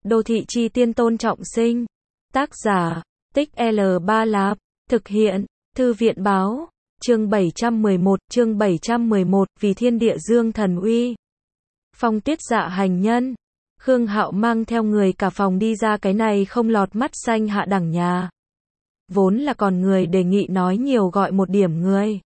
Đô thị chi tiên Tôn Trọng Sinh. Tác giả, Tích L Ba Lạp. Thực hiện, Thư viện báo. Chương 711, vì thiên địa dương thần uy. Phong Tuyết Dạ hành nhân. Khương Hạo mang theo người cả phòng đi ra, cái này không lọt mắt xanh hạ đẳng nhà. Vốn là còn người đề nghị nói nhiều gọi một điểm người.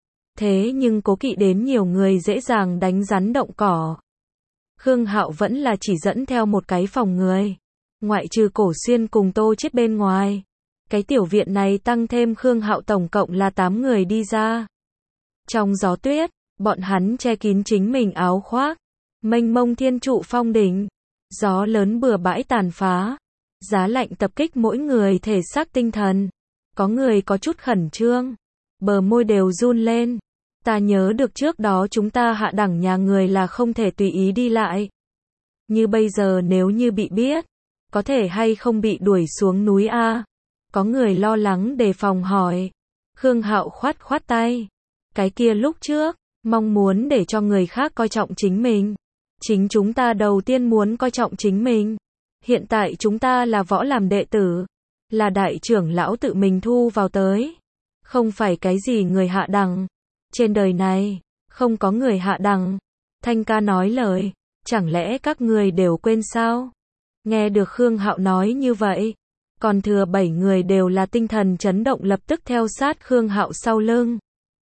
Thế nhưng cố kỵ đến nhiều người dễ dàng đánh rắn động cỏ. Khương Hạo vẫn là chỉ dẫn theo một cái phòng người. Ngoại trừ Cổ Xuyên cùng Tô Chiết bên ngoài. Cái tiểu viện này tăng thêm Khương Hạo tổng cộng là 8 người đi ra. Trong gió tuyết, bọn hắn che kín chính mình áo khoác. Mênh mông thiên trụ phong đỉnh. Gió lớn bừa bãi tàn phá. Giá lạnh tập kích mỗi người thể xác tinh thần. Có người có chút khẩn trương. Bờ môi đều run lên. Ta nhớ được trước đó chúng ta hạ đẳng nhà người là không thể tùy ý đi lại. Như bây giờ nếu như bị biết, có thể hay không bị đuổi xuống núi a? Có người lo lắng đề phòng hỏi. Khương Hạo khoát khoát tay. Cái kia lúc trước, mong muốn để cho người khác coi trọng chính mình. Chính chúng ta đầu tiên muốn coi trọng chính mình. Hiện tại chúng ta là võ làm đệ tử. Là đại trưởng lão tự mình thu vào tới. Không phải cái gì người hạ đẳng. Trên đời này, không có người hạ đẳng. Thanh ca nói lời, chẳng lẽ các người đều quên sao? Nghe được Khương Hạo nói như vậy, còn thừa 7 người đều là tinh thần chấn động, lập tức theo sát Khương Hạo sau lưng.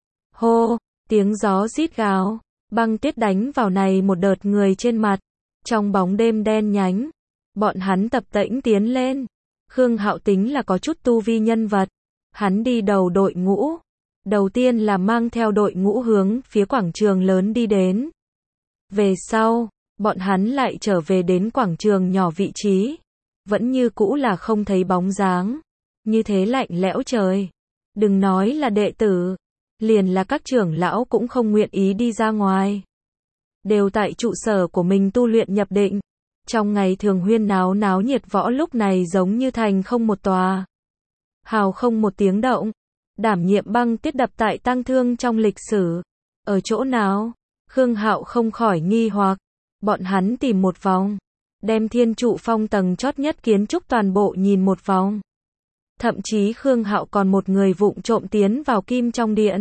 Hô, tiếng gió rít gào, băng tuyết đánh vào này một đợt người trên mặt. Trong bóng đêm đen nhánh, bọn hắn tập tễnh tiến lên. Khương Hạo tính là có chút tu vi nhân vật. Hắn đi đầu đội ngũ. Đầu tiên là mang theo đội ngũ hướng phía quảng trường lớn đi đến. Về sau, bọn hắn lại trở về đến quảng trường nhỏ vị trí. Vẫn như cũ là không thấy bóng dáng. Như thế lạnh lẽo trời. Đừng nói là đệ tử. Liền là các trưởng lão cũng không nguyện ý đi ra ngoài. Đều tại trụ sở của mình tu luyện nhập định. Trong ngày thường huyên náo náo nhiệt võ lúc này giống như thành không một tòa. Hào không một tiếng động. Đảm nhiệm băng tuyết đập tại tang thương trong lịch sử. Ở chỗ nào? Khương Hạo không khỏi nghi hoặc. Bọn hắn tìm một vòng. Đem thiên trụ phong tầng chót nhất kiến trúc toàn bộ nhìn một vòng. Thậm chí Khương Hạo còn một người vụng trộm tiến vào kim trong điện.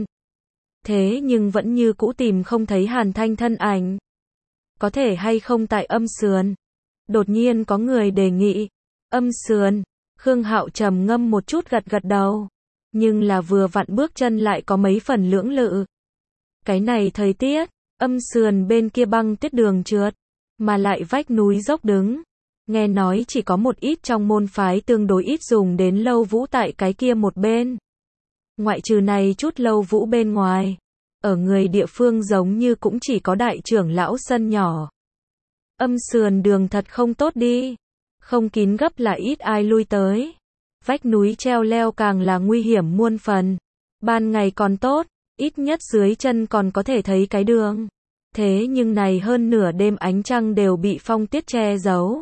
Thế nhưng vẫn như cũ tìm không thấy Hàn Thanh thân ảnh. Có thể hay không tại âm sườn? Đột nhiên có người đề nghị. Âm sườn. Khương Hạo trầm ngâm một chút gật gật đầu. Nhưng là vừa vặn bước chân lại có mấy phần lưỡng lự. Cái này thời tiết, âm sườn bên kia băng tuyết đường trượt, mà lại vách núi dốc đứng. Nghe nói chỉ có một ít trong môn phái tương đối ít dùng đến lâu vũ tại cái kia một bên. Ngoại trừ này chút lâu vũ bên ngoài, ở người địa phương giống như cũng chỉ có đại trưởng lão sân nhỏ. Âm sườn đường thật không tốt đi. Không kín gấp là ít ai lui tới. Vách núi treo leo càng là nguy hiểm muôn phần. Ban ngày còn tốt, ít nhất dưới chân còn có thể thấy cái đường. Thế nhưng này hơn nửa đêm ánh trăng đều bị phong tuyết che giấu.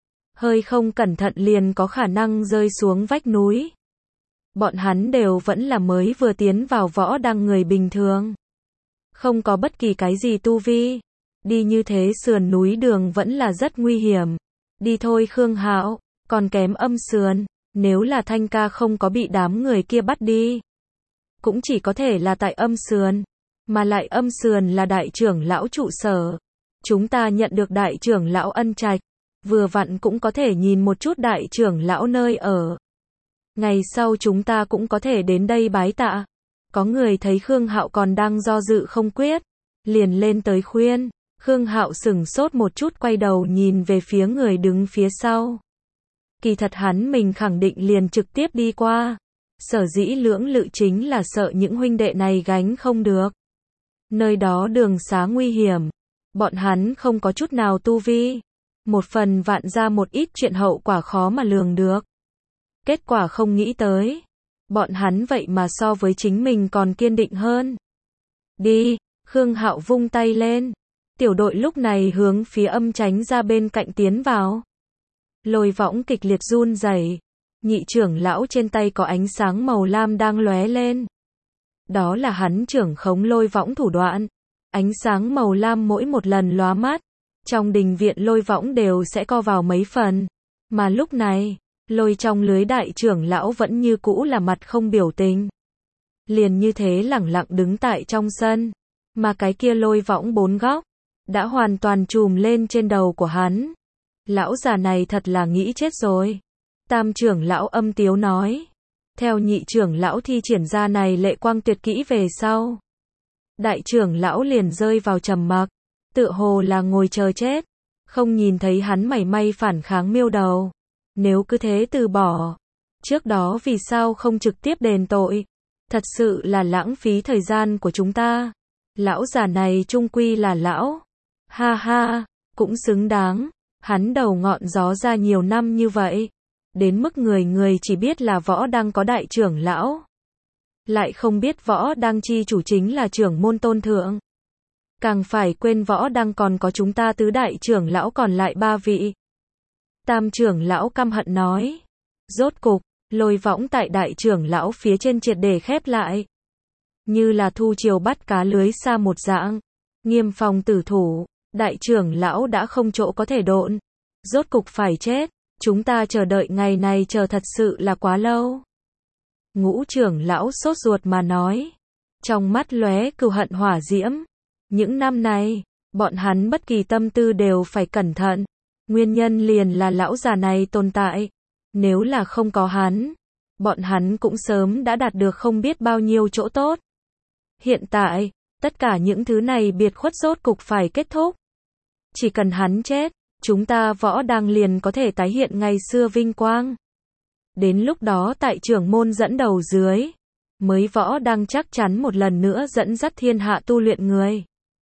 Hơi không cẩn thận liền có khả năng rơi xuống vách núi. Bọn hắn đều vẫn là mới vừa tiến vào võ đăng người bình thường. Không có bất kỳ cái gì tu vi. Đi như thế sườn núi đường vẫn là rất nguy hiểm. Đi thôi Khương Hạo, còn kém âm sườn. Nếu là Thanh ca không có bị đám người kia bắt đi, cũng chỉ có thể là tại âm sườn. Mà lại âm sườn là đại trưởng lão trụ sở. Chúng ta nhận được đại trưởng lão ân trạch. Vừa vặn cũng có thể nhìn một chút đại trưởng lão nơi ở. Ngày sau chúng ta cũng có thể đến đây bái tạ. Có người thấy Khương Hạo còn đang do dự không quyết. Liền lên tới khuyên. Khương Hạo sửng sốt một chút, quay đầu nhìn về phía người đứng phía sau. Kỳ thật hắn mình khẳng định liền trực tiếp đi qua. Sở dĩ lưỡng lự chính là sợ những huynh đệ này gánh không được. Nơi đó đường xá nguy hiểm. Bọn hắn không có chút nào tu vi. Một phần vạn ra một ít chuyện hậu quả khó mà lường được. Kết quả không nghĩ tới. Bọn hắn vậy mà so với chính mình còn kiên định hơn. Đi, Khương Hạo vung tay lên. Tiểu đội lúc này hướng phía âm tránh ra bên cạnh tiến vào. Lôi võng kịch liệt run rẩy. Nhị trưởng lão trên tay có ánh sáng màu lam đang lóe lên. Đó là hắn trưởng khống lôi võng thủ đoạn. Ánh sáng màu lam mỗi một lần lóa mắt, trong đình viện lôi võng đều sẽ co vào mấy phần. Mà lúc này, lôi trong lưới đại trưởng lão vẫn như cũ là mặt không biểu tình. Liền như thế lẳng lặng đứng tại trong sân, mà cái kia lôi võng 4 góc, đã hoàn toàn trùm lên trên đầu của hắn. Lão già này thật là nghĩ chết rồi. Tam trưởng lão âm tiếu nói. Theo nhị trưởng lão thi triển ra này lệ quang tuyệt kỹ về sau. Đại trưởng lão liền rơi vào trầm mặc, tựa hồ là ngồi chờ chết, không nhìn thấy hắn mảy may phản kháng miêu đầu. Nếu cứ thế từ bỏ, trước đó vì sao không trực tiếp đền tội? Thật sự là lãng phí thời gian của chúng ta. Lão già này trung quy là lão. Ha ha, cũng xứng đáng. Hắn đầu ngọn gió ra nhiều năm như vậy. Đến mức người người chỉ biết là Võ Đăng có đại trưởng lão. Lại không biết Võ Đăng chi chủ chính là trưởng môn tôn thượng. Càng phải quên Võ Đăng còn có chúng ta tứ đại trưởng lão còn lại 3 vị. Tam trưởng lão căm hận nói. Rốt cục, lôi võng tại đại trưởng lão phía trên triệt để khép lại. Như là thu chiều bắt cá lưới xa một dạng. Nghiêm phòng tử thủ, đại trưởng lão đã không chỗ có thể độn. Rốt cục phải chết, chúng ta chờ đợi ngày này chờ thật sự là quá lâu. Ngũ trưởng lão sốt ruột mà nói. Trong mắt lóe cừu hận hỏa diễm. Những năm này, bọn hắn bất kỳ tâm tư đều phải cẩn thận. Nguyên nhân liền là lão già này tồn tại. Nếu là không có hắn, bọn hắn cũng sớm đã đạt được không biết bao nhiêu chỗ tốt. Hiện tại, tất cả những thứ này biệt khuất rốt cục phải kết thúc. Chỉ cần hắn chết, chúng ta Võ Đăng liền có thể tái hiện ngày xưa vinh quang. Đến lúc đó tại trưởng môn dẫn đầu dưới, mới Võ Đăng chắc chắn một lần nữa dẫn dắt thiên hạ tu luyện người.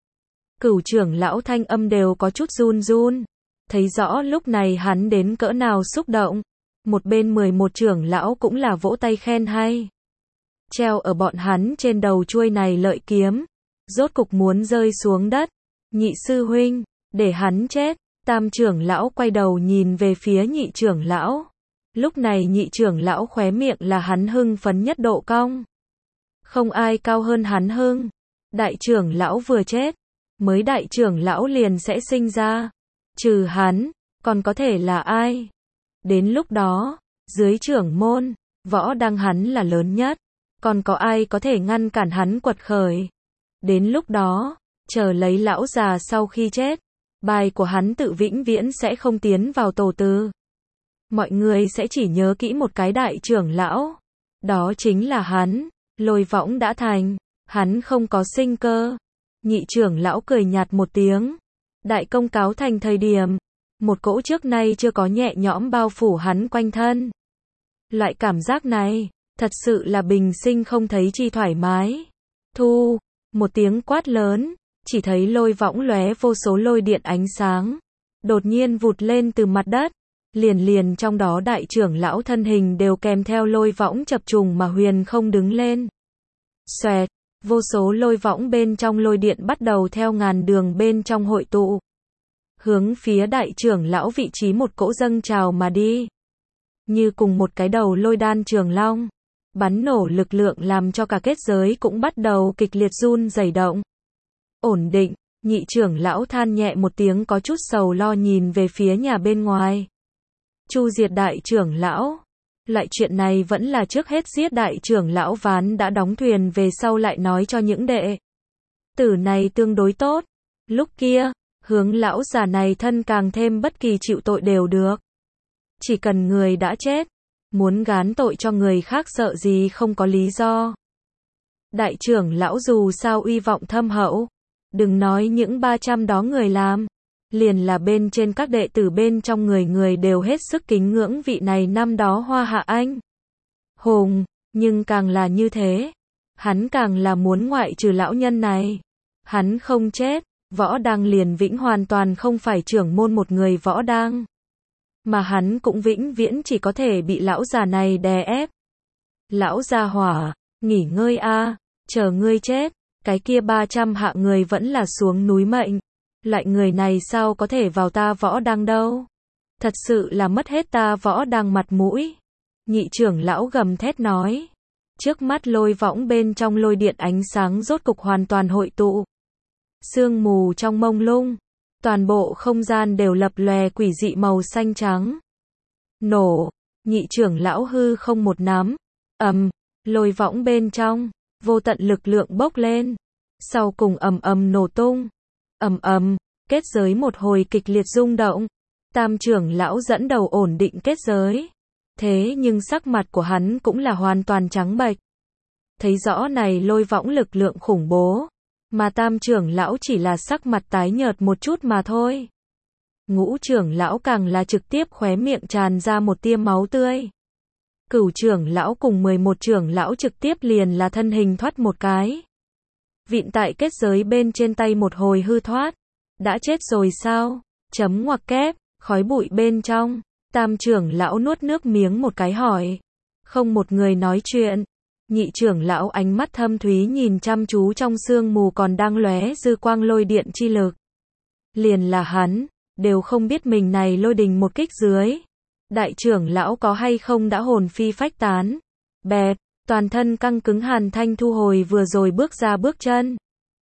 Cửu trưởng lão thanh âm đều có chút run run. Thấy rõ lúc này hắn đến cỡ nào xúc động. Một bên 11 trưởng lão cũng là vỗ tay khen hay. Treo ở bọn hắn trên đầu chuôi này lợi kiếm. Rốt cục muốn rơi xuống đất. Nhị sư huynh, để hắn chết. Tam trưởng lão quay đầu nhìn về phía nhị trưởng lão. Lúc này nhị trưởng lão khóe miệng là hắn hưng phấn nhất độ cong. Không ai cao hơn hắn hưng. Đại trưởng lão vừa chết, mới đại trưởng lão liền sẽ sinh ra. Trừ hắn, còn có thể là ai? Đến lúc đó, dưới trưởng môn, Võ Đăng hắn là lớn nhất. Còn có ai có thể ngăn cản hắn quật khởi? Đến lúc đó, chờ lấy lão già sau khi chết, bài của hắn tự vĩnh viễn sẽ không tiến vào tổ từ. Mọi người sẽ chỉ nhớ kỹ một cái đại trưởng lão. Đó chính là hắn. Lôi võng đã thành. Hắn không có sinh cơ. Nhị trưởng lão cười nhạt một tiếng. Đại công cáo thành thời điểm. Một cỗ trước nay chưa có nhẹ nhõm bao phủ hắn quanh thân. Loại cảm giác này, thật sự là bình sinh không thấy chi thoải mái. Thu, một tiếng quát lớn, chỉ thấy lôi võng lóe vô số lôi điện ánh sáng. Đột nhiên vụt lên từ mặt đất. Liền trong đó đại trưởng lão thân hình đều kèm theo lôi võng chập trùng mà huyền không đứng lên. Xoẹt, vô số lôi võng bên trong lôi điện bắt đầu theo ngàn đường bên trong hội tụ. Hướng phía đại trưởng lão vị trí một cỗ dâng trào mà đi. Như cùng một cái đầu lôi đan trường long. Bắn nổ lực lượng làm cho cả kết giới cũng bắt đầu kịch liệt run rẩy động. Ổn định, nhị trưởng lão than nhẹ một tiếng có chút sầu lo nhìn về phía nhà bên ngoài. Chu diệt đại trưởng lão. Loại chuyện này vẫn là trước hết giết đại trưởng lão ván đã đóng thuyền về sau lại nói cho những đệ tử này tương đối tốt. Lúc kia, hướng lão già này thân càng thêm bất kỳ chịu tội đều được. Chỉ cần người đã chết, muốn gán tội cho người khác sợ gì không có lý do. Đại trưởng lão dù sao uy vọng thâm hậu, đừng nói những 300 đó người làm. Liền là bên trên các đệ tử bên trong người đều hết sức kính ngưỡng vị này năm đó Hoa Hạ Anh hùng, nhưng càng là như thế, hắn càng là muốn ngoại trừ lão nhân này. Hắn không chết, Võ Đăng liền vĩnh hoàn toàn không phải trưởng môn một người Võ Đăng, mà hắn cũng vĩnh viễn chỉ có thể bị lão già này đè ép. Lão già hỏa, nghỉ ngơi a, chờ ngươi chết, cái kia 300 hạ người vẫn là xuống núi mệnh. Loại người này sao có thể vào ta Võ Đăng đâu? Thật sự là mất hết ta Võ Đăng mặt mũi. Nhị trưởng lão gầm thét nói. Trước mắt lôi võng bên trong lôi điện ánh sáng rốt cục hoàn toàn hội tụ. Sương mù trong mông lung. Toàn bộ không gian đều lập lòe quỷ dị màu xanh trắng. Nổ, nhị trưởng lão hư không một nắm. Lôi võng bên trong, vô tận lực lượng bốc lên. Sau cùng nổ tung. Kết giới một hồi kịch liệt rung động. Tam trưởng lão dẫn đầu ổn định kết giới. Thế nhưng sắc mặt của hắn cũng là hoàn toàn trắng bệch. Thấy rõ này lôi võng lực lượng khủng bố. Mà tam trưởng lão chỉ là sắc mặt tái nhợt một chút mà thôi. Ngũ trưởng lão càng là trực tiếp khóe miệng tràn ra một tia máu tươi. Cửu trưởng lão cùng 11 trưởng lão trực tiếp liền là thân hình thoát một cái. Vịn tại kết giới bên trên tay một hồi hư thoát. Đã chết rồi sao? Chấm ngoặc kép, khói bụi bên trong. Tam trưởng lão nuốt nước miếng một cái hỏi. Không một người nói chuyện. Nhị trưởng lão ánh mắt thâm thúy nhìn chăm chú trong sương mù còn đang lóe dư quang lôi điện chi lực. Liền là hắn, đều không biết mình này lôi đình một kích dưới. Đại trưởng lão có hay không đã hồn phi phách tán. Bẹp, toàn thân căng cứng Hàn Thanh thu hồi vừa rồi bước ra bước chân.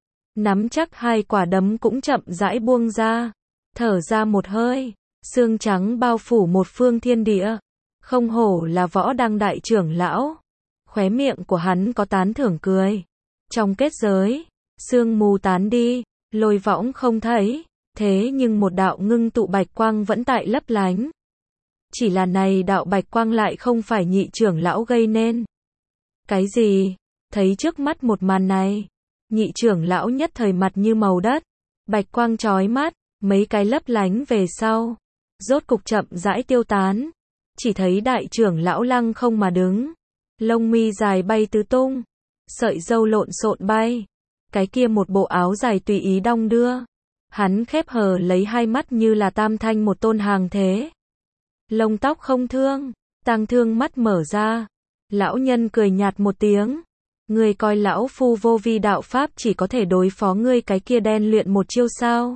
Nắm chắc hai quả đấm cũng chậm rãi buông ra. Thở ra một hơi, xương trắng bao phủ một phương thiên địa. Không hổ là võ đăng đại trưởng lão. Khóe miệng của hắn có tán thưởng cười. Trong kết giới, sương mù tán đi, lôi võng không thấy. Thế nhưng một đạo ngưng tụ bạch quang vẫn tại lấp lánh. Chỉ là này đạo bạch quang lại không phải nhị trưởng lão gây nên. Cái gì? Thấy trước mắt một màn này, nhị trưởng lão nhất thời mặt như màu đất. Bạch quang chói mắt, mấy cái lấp lánh về sau. Rốt cục chậm rãi tiêu tán. Chỉ thấy đại trưởng lão lăng không mà đứng. Lông mi dài bay tứ tung. Sợi râu lộn xộn bay. Cái kia một bộ áo dài tùy ý đong đưa. Hắn khép hờ lấy hai mắt như là tam thanh một tôn hàng thế. Lông tóc không thương, tang thương mắt mở ra. Lão nhân cười nhạt một tiếng. Ngươi coi lão phu vô vi đạo pháp chỉ có thể đối phó ngươi cái kia đen luyện một chiêu sao?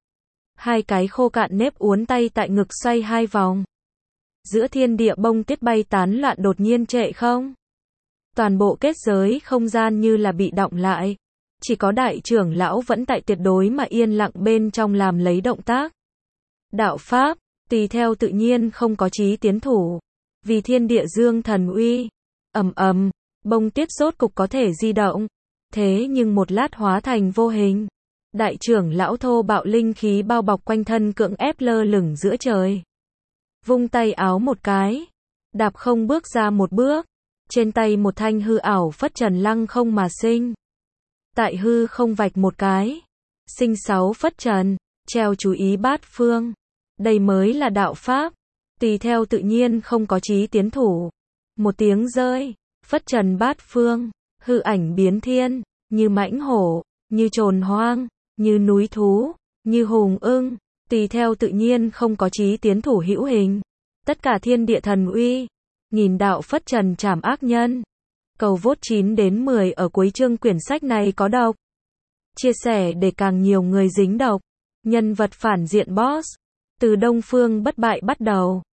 Hai cái khô cạn nếp uốn tay tại ngực xoay hai vòng. Giữa thiên địa bông tuyết bay tán loạn đột nhiên trệ không? Toàn bộ kết giới không gian như là bị đọng lại. Chỉ có đại trưởng lão vẫn tại tuyệt đối mà yên lặng bên trong làm lấy động tác. Đạo pháp, tùy theo tự nhiên không có chí tiến thủ. Vì thiên địa dương thần uy. Bông tuyết rốt cục có thể di động. Thế nhưng một lát hóa thành vô hình. Đại trưởng lão thô bạo linh khí bao bọc quanh thân cưỡng ép lơ lửng giữa trời. Vung tay áo một cái. Đạp không bước ra một bước. Trên tay một thanh hư ảo phất trần lăng không mà sinh. Tại hư không vạch một cái. Sinh 6 phất trần. Treo chú ý bát phương. Đây mới là đạo pháp. Tùy theo tự nhiên không có chí tiến thủ. Một tiếng rơi. Phất trần bát phương. Hư ảnh biến thiên. Như mãnh hổ. Như trồn hoang. Như núi thú. Như hùng ưng. Tùy theo tự nhiên không có chí tiến thủ hữu hình. Tất cả thiên địa thần uy. Nghìn đạo phất trần trảm ác nhân. Cầu vote 9 đến 10 ở cuối chương quyển sách này có độc. Chia sẻ để càng nhiều người dính độc. Nhân vật phản diện boss. Từ Đông Phương bất bại bắt đầu.